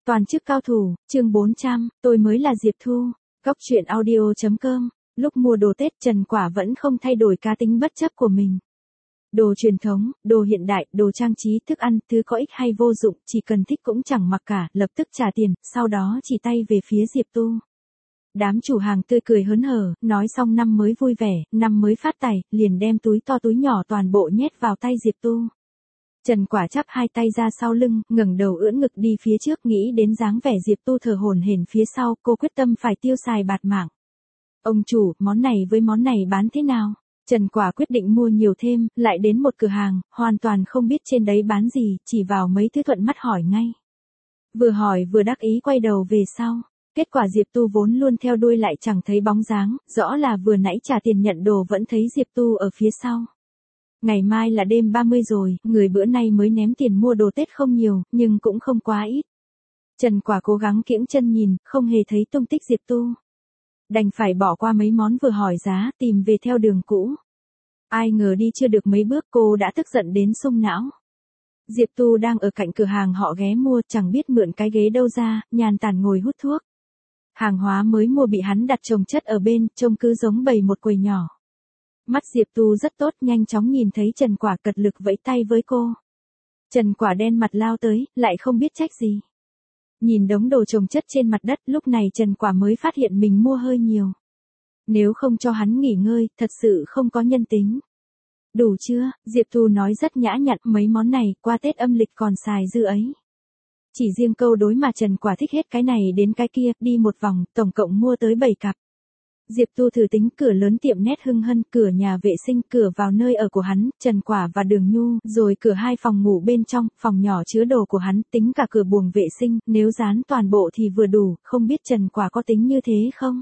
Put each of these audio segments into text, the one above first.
Toàn chức cao thủ, chương 400, tôi mới là Diệp Thu. Góc truyện audio.com. Lúc mua đồ Tết Trần Quả vẫn không thay đổi cá tính bất chấp của mình. Đồ truyền thống, đồ hiện đại, đồ trang trí, thức ăn, thứ có ích hay vô dụng, chỉ cần thích cũng chẳng mặc cả, lập tức trả tiền, sau đó chỉ tay về phía Diệp Tu. Đám chủ hàng tươi cười hớn hở, nói xong năm mới vui vẻ, năm mới phát tài, liền đem túi to túi nhỏ toàn bộ nhét vào tay Diệp Tu. Trần Quả chắp hai tay ra sau lưng, ngẩng đầu ưỡn ngực đi phía trước, nghĩ đến dáng vẻ Diệp Tu thở hổn hển phía sau, cô quyết tâm phải tiêu xài bạt mạng. Ông chủ, món này với món này bán thế nào? Trần Quả quyết định mua nhiều thêm, lại đến một cửa hàng, hoàn toàn không biết trên đấy bán gì, chỉ vào mấy thứ thuận mắt hỏi ngay. Vừa hỏi vừa đắc ý quay đầu về sau. Kết quả Diệp Tu vốn luôn theo đuôi lại chẳng thấy bóng dáng, rõ là vừa nãy trả tiền nhận đồ vẫn thấy Diệp Tu ở phía sau. Ngày mai là đêm 30 rồi, người bữa nay mới ném tiền mua đồ Tết không nhiều, nhưng cũng không quá ít. Trần Quả cố gắng kiễng chân nhìn, không hề thấy tung tích Diệp Tu. Đành phải bỏ qua mấy món vừa hỏi giá, tìm về theo đường cũ. Ai ngờ đi chưa được mấy bước cô đã tức giận đến sung não. Diệp Tu đang ở cạnh cửa hàng họ ghé mua, chẳng biết mượn cái ghế đâu ra, nhàn tản ngồi hút thuốc. Hàng hóa mới mua bị hắn đặt chồng chất ở bên, trông cứ giống bầy một quầy nhỏ. Mắt Diệp Tu rất tốt, nhanh chóng nhìn thấy Trần Quả cật lực vẫy tay với cô. Trần Quả đen mặt lao tới, lại không biết trách gì. Nhìn đống đồ chồng chất trên mặt đất, lúc này Trần Quả mới phát hiện mình mua hơi nhiều. Nếu không cho hắn nghỉ ngơi, thật sự không có nhân tính. Đủ chưa? Diệp Tu nói rất nhã nhặn, mấy món này, qua Tết âm lịch còn xài dư ấy. Chỉ riêng câu đối mà Trần Quả thích hết cái này đến cái kia, đi một vòng, tổng cộng mua tới 7 cặp. Diệp Tu thử tính cửa lớn tiệm nét Hưng Hân, cửa nhà vệ sinh, cửa vào nơi ở của hắn, Trần Quả và Đường Nhu, rồi cửa hai phòng ngủ bên trong, phòng nhỏ chứa đồ của hắn, tính cả cửa buồng vệ sinh, nếu dán toàn bộ thì vừa đủ, không biết Trần Quả có tính như thế không?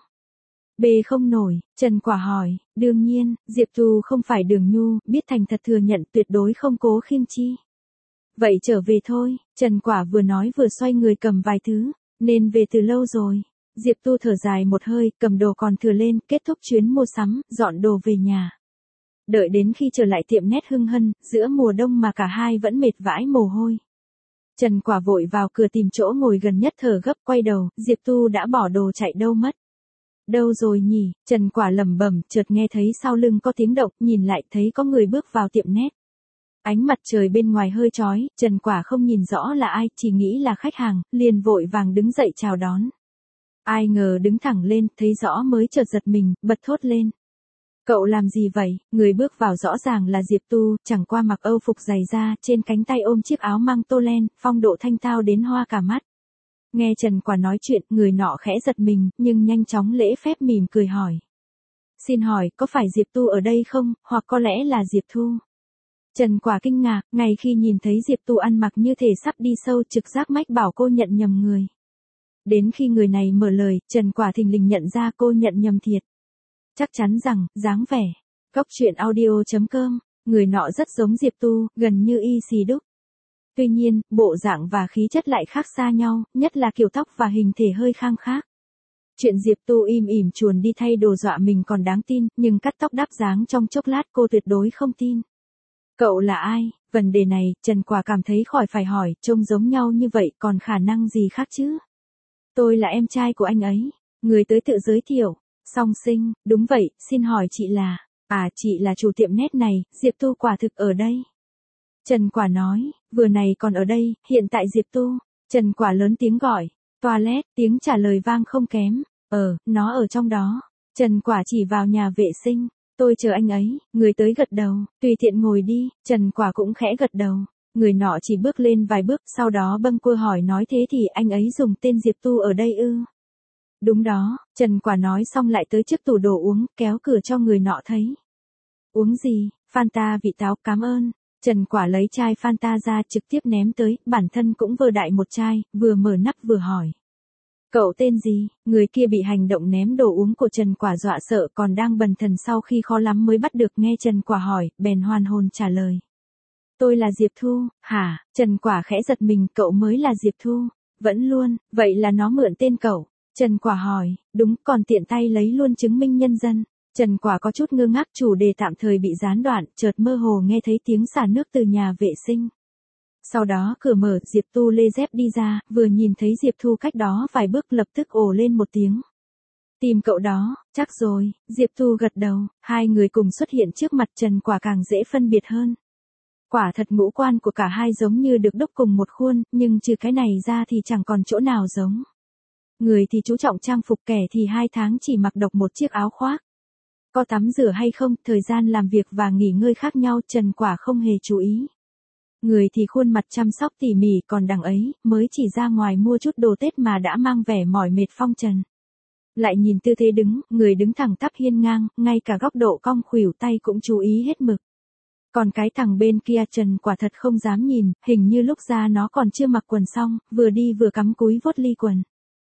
Bê không nổi, Trần Quả hỏi, đương nhiên, Diệp Tu không phải Đường Nhu, biết thành thật thừa nhận tuyệt đối không cố khiêm chi. Vậy trở về thôi, Trần Quả vừa nói vừa xoay người cầm vài thứ, nên về từ lâu rồi. Diệp Tu thở dài một hơi, cầm đồ còn thừa lên, kết thúc chuyến mua sắm, dọn đồ về nhà. Đợi đến khi trở lại tiệm nét Hưng Hân, giữa mùa đông mà cả hai vẫn mệt vãi mồ hôi. Trần Quả vội vào cửa tìm chỗ ngồi gần nhất thở gấp, quay đầu, Diệp Tu đã bỏ đồ chạy đâu mất. Đâu rồi nhỉ? Trần Quả lẩm bẩm, chợt nghe thấy sau lưng có tiếng động, nhìn lại thấy có người bước vào tiệm nét. Ánh mặt trời bên ngoài hơi chói, Trần Quả không nhìn rõ là ai, chỉ nghĩ là khách hàng, liền vội vàng đứng dậy chào đón. Ai ngờ đứng thẳng lên, thấy rõ mới chợt giật mình, bật thốt lên. Cậu làm gì vậy? Người bước vào rõ ràng là Diệp Tu, chẳng qua mặc âu phục dày da, trên cánh tay ôm chiếc áo măng tô len, phong độ thanh tao đến hoa cả mắt. Nghe Trần Quả nói chuyện, người nọ khẽ giật mình, nhưng nhanh chóng lễ phép mỉm cười hỏi. Xin hỏi, có phải Diệp Tu ở đây không, hoặc có lẽ là Diệp Thu? Trần Quả kinh ngạc, ngay khi nhìn thấy Diệp Tu ăn mặc như thể sắp đi sâu, trực giác mách bảo cô nhận nhầm người. Đến khi người này mở lời, Trần Quả thình lình nhận ra cô nhận nhầm thiệt. Chắc chắn rằng, dáng vẻ. Góc truyện audio.com, người nọ rất giống Diệp Tu, gần như y xì đúc. Tuy nhiên, bộ dạng và khí chất lại khác xa nhau, nhất là kiểu tóc và hình thể hơi khang khác. Chuyện Diệp Tu im ỉm chuồn đi thay đồ dọa mình còn đáng tin, nhưng cắt tóc đắp dáng trong chốc lát cô tuyệt đối không tin. Cậu là ai? Vấn đề này, Trần Quả cảm thấy khỏi phải hỏi, trông giống nhau như vậy còn khả năng gì khác chứ? Tôi là em trai của anh ấy. Người tới tự giới thiệu. Song sinh, đúng vậy, xin hỏi chị là... À, chị là chủ tiệm nét này, Diệp Tu quả thực ở đây. Trần Quả nói, vừa này còn ở đây, hiện tại Diệp Tu. Trần Quả lớn tiếng gọi. Toilet, tiếng trả lời vang không kém. Nó ở trong đó. Trần Quả chỉ vào nhà vệ sinh. Tôi chờ anh ấy, người tới gật đầu, tùy tiện ngồi đi, Trần Quả cũng khẽ gật đầu. Người nọ chỉ bước lên vài bước, sau đó bâng quơ hỏi nói thế thì anh ấy dùng tên Diệp Tu ở đây ư? Đúng đó, Trần Quả nói xong lại tới trước tủ đồ uống, kéo cửa cho người nọ thấy. Uống gì? Fanta vị táo, cảm ơn. Trần Quả lấy chai Fanta ra trực tiếp ném tới, bản thân cũng vừa đại một chai, vừa mở nắp vừa hỏi. Cậu tên gì? Người kia bị hành động ném đồ uống của Trần Quả dọa sợ, còn đang bần thần sau khi khó lắm mới bắt được nghe Trần Quả hỏi, bèn hoàn hồn trả lời. Tôi là Diệp Thu. Hả? Trần Quả khẽ giật mình, cậu mới là Diệp Thu. Vẫn luôn, vậy là nó mượn tên cậu. Trần Quả hỏi, đúng, còn tiện tay lấy luôn chứng minh nhân dân. Trần Quả có chút ngơ ngác, chủ đề tạm thời bị gián đoạn, chợt mơ hồ nghe thấy tiếng xả nước từ nhà vệ sinh. Sau đó cửa mở, Diệp Tu lê dép đi ra, vừa nhìn thấy Diệp Thu cách đó vài bước lập tức ồ lên một tiếng. Tìm cậu đó, chắc rồi, Diệp Tu gật đầu, hai người cùng xuất hiện trước mặt Trần Quả càng dễ phân biệt hơn. Quả thật ngũ quan của cả hai giống như được đúc cùng một khuôn, nhưng trừ cái này ra thì chẳng còn chỗ nào giống. Người thì chú trọng trang phục, kẻ thì 2 tháng chỉ mặc độc một chiếc áo khoác. Có tắm rửa hay không, thời gian làm việc và nghỉ ngơi khác nhau, Trần Quả không hề chú ý. Người thì khuôn mặt chăm sóc tỉ mỉ, còn đằng ấy, mới chỉ ra ngoài mua chút đồ Tết mà đã mang vẻ mỏi mệt phong trần. Lại nhìn tư thế đứng, người đứng thẳng tắp hiên ngang, ngay cả góc độ cong khuỷu tay cũng chú ý hết mực. Còn cái thằng bên kia Trần Quả thật không dám nhìn, hình như lúc ra nó còn chưa mặc quần xong, vừa đi vừa cắm cúi vuốt ly quần.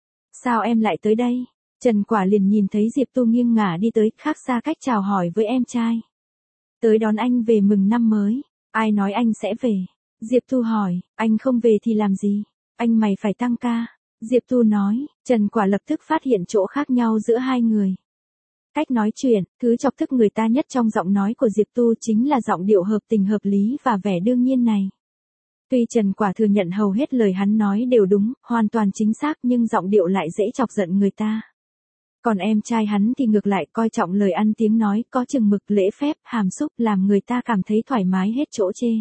Sao em lại tới đây? Trần Quả liền nhìn thấy Diệp Tu nghiêng ngả đi tới, khác xa cách chào hỏi với em trai. Tới đón anh về mừng năm mới. Ai nói anh sẽ về? Diệp Tu hỏi, anh không về thì làm gì? Anh mày phải tăng ca. Diệp Tu nói, Trần Quả lập tức phát hiện chỗ khác nhau giữa hai người. Cách nói chuyện, thứ chọc tức người ta nhất trong giọng nói của Diệp Tu chính là giọng điệu hợp tình hợp lý và vẻ đương nhiên này. Tuy Trần Quả thừa nhận hầu hết lời hắn nói đều đúng, hoàn toàn chính xác, nhưng giọng điệu lại dễ chọc giận người ta. Còn em trai hắn thì ngược lại coi trọng lời ăn tiếng nói, có chừng mực, lễ phép, hàm xúc, làm người ta cảm thấy thoải mái hết chỗ chê.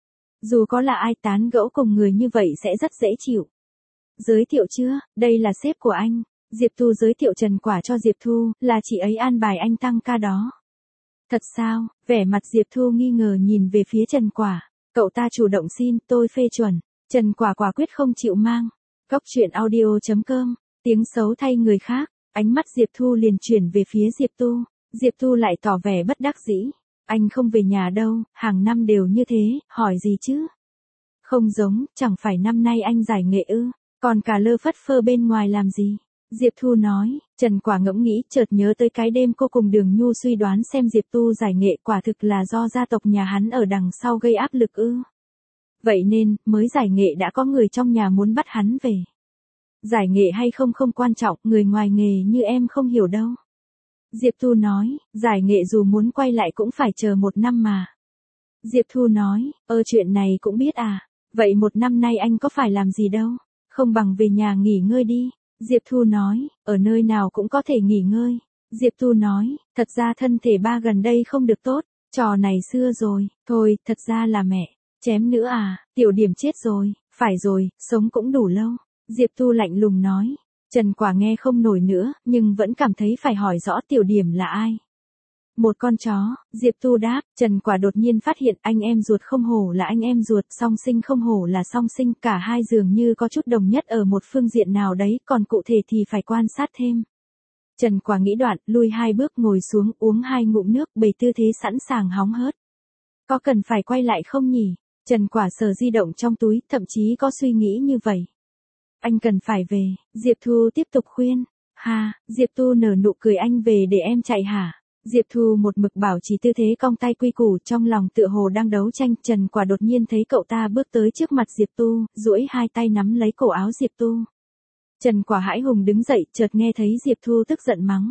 Dù có là ai tán gẫu cùng người như vậy sẽ rất dễ chịu. Giới thiệu chưa, đây là sếp của anh. Diệp Tu giới thiệu Trần Quả cho Diệp Thu, là chị ấy an bài anh tăng ca đó. Thật sao? Vẻ mặt Diệp Thu nghi ngờ nhìn về phía Trần Quả. Cậu ta chủ động xin, tôi phê chuẩn. Trần Quả quả quyết không chịu mang. Cốc truyện audio.com, tiếng xấu thay người khác. Ánh mắt Diệp Thu liền chuyển về phía Diệp Tu. Diệp Tu lại tỏ vẻ bất đắc dĩ. Anh không về nhà đâu, hàng năm đều như thế, hỏi gì chứ? Không giống, chẳng phải năm nay anh giải nghệ ư, còn cả lơ phất phơ bên ngoài làm gì? Diệp Thu nói. Trần Quả ngẫm nghĩ, chợt nhớ tới cái đêm cô cùng Đường Nhu suy đoán xem Diệp Tu giải nghệ quả thực là do gia tộc nhà hắn ở đằng sau gây áp lực ư. Vậy nên, mới giải nghệ đã có người trong nhà muốn bắt hắn về. Giải nghệ hay không không quan trọng, người ngoài nghề như em không hiểu đâu. Diệp Thu nói, giải nghệ dù muốn quay lại cũng phải chờ 1 năm mà. Diệp Thu nói, chuyện này cũng biết à, vậy 1 năm nay anh có phải làm gì đâu, không bằng về nhà nghỉ ngơi đi. Diệp Thu nói, ở nơi nào cũng có thể nghỉ ngơi. Diệp Thu nói, thật ra thân thể ba gần đây không được tốt, trò này xưa rồi, thôi, thật ra là mẹ, chém nữa à, Tiểu Điểm chết rồi, phải rồi, sống cũng đủ lâu. Diệp Thu lạnh lùng nói. Trần Quả nghe không nổi nữa, nhưng vẫn cảm thấy phải hỏi rõ Tiểu Điểm là ai. Một con chó, Diệp Tu đáp. Trần Quả đột nhiên phát hiện anh em ruột không hổ là anh em ruột, song sinh không hổ là song sinh, cả hai dường như có chút đồng nhất ở một phương diện nào đấy, còn cụ thể thì phải quan sát thêm. Trần Quả nghĩ đoạn, lui 2 bước ngồi xuống, uống 2 ngụm nước, bày tư thế sẵn sàng hóng hớt. Có cần phải quay lại không nhỉ? Trần Quả sờ di động trong túi, thậm chí có suy nghĩ như vậy. Anh cần phải về, Diệp Thu tiếp tục khuyên. Ha, Diệp Tu nở nụ cười, anh về để em chạy hả? Diệp Thu một mực bảo trì tư thế cong tay quy củ, trong lòng tựa hồ đang đấu tranh. Trần Quả đột nhiên thấy cậu ta bước tới trước mặt Diệp Tu, duỗi 2 tay nắm lấy cổ áo Diệp Tu. Trần Quả hãi hùng đứng dậy, chợt nghe thấy Diệp Thu tức giận mắng.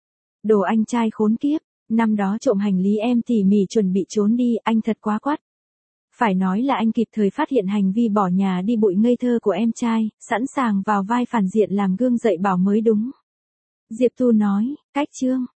Đồ anh trai khốn kiếp, năm đó trộm hành lý em tỉ mỉ chuẩn bị trốn đi, anh thật quá quắt. Phải nói là anh kịp thời phát hiện hành vi bỏ nhà đi bụi ngây thơ của em trai, sẵn sàng vào vai phản diện làm gương dạy bảo mới đúng. Diệp Tu nói, cách chương.